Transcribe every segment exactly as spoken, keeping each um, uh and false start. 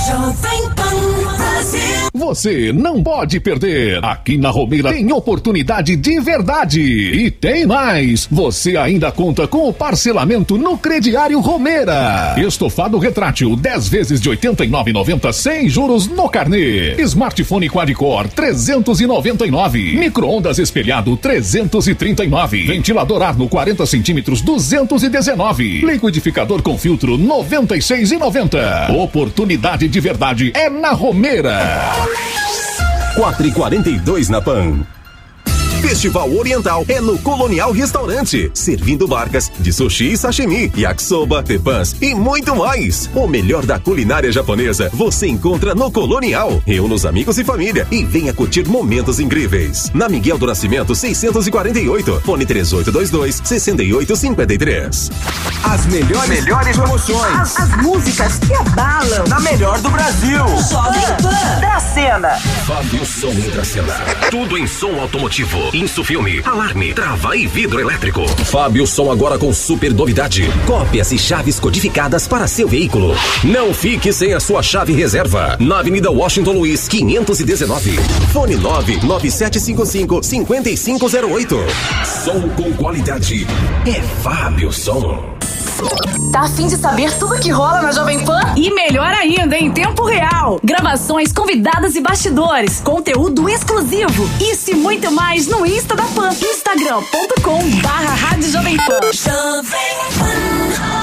Jovem Pan Brasil. Você não pode perder. Aqui na Romeira tem oportunidade de verdade. E tem mais. Você ainda conta com o parcelamento no crediário Romeira. Estofado retrátil dez vezes de oitenta e nove reais e noventa centavos sem juros no carnê. Smartphone quad-core trezentos e noventa e nove reais. Micro-ondas espelhado trezentos e trinta e nove reais. Ventilador Arno quarenta centímetros duzentos e dezenove reais. Liquidificador com filtro noventa e seis reais e noventa centavos. Oportunidade de verdade é na Romeira. quatro e quarenta e dois na Pan. Festival Oriental é no Colonial Restaurante, servindo marcas de sushi e sashimi, yakisoba, tepãs e muito mais. O melhor da culinária japonesa você encontra no Colonial. Reúna os amigos e família e venha curtir momentos incríveis. Na Miguel do Nascimento seiscentos e quarenta e oito, fone três oito dois dois, seis oito cinco três. As melhores, melhores promoções, as, as músicas que abalam, na melhor do Brasil. Jovem Pan da cena. Fábio Som da cena. Tudo em som automotivo. Insufilme, alarme, trava e vidro elétrico. Fábio Som agora com super novidade. Cópias e chaves codificadas para seu veículo. Não fique sem a sua chave reserva. Na Avenida Washington Luiz, quinhentos e dezenove. Fone nove nove sete cinco cinco, cinco cinco zero oito. Som com qualidade é Fábio Som. Tá a fim de saber tudo que rola na Jovem Pan? E melhor ainda, em tempo real. Gravações, convidadas e bastidores. Conteúdo exclusivo. Isso e muito mais no Insta da Pan. Instagram ponto com barra Rádio Jovem Pan. Jovem Pan.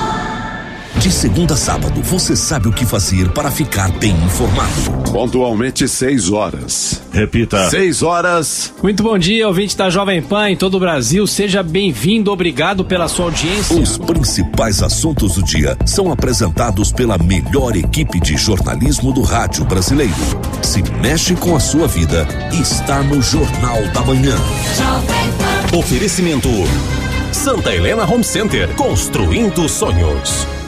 De segunda a sábado, você sabe o que fazer para ficar bem informado. Pontualmente seis horas. Repita. Seis horas. Muito bom dia, ouvinte da Jovem Pan em todo o Brasil. Seja bem-vindo, obrigado pela sua audiência. Os principais assuntos do dia são apresentados pela melhor equipe de jornalismo do rádio brasileiro. Se mexe com a sua vida, está no Jornal da Manhã. Oferecimento Santa Helena Home Center, construindo sonhos.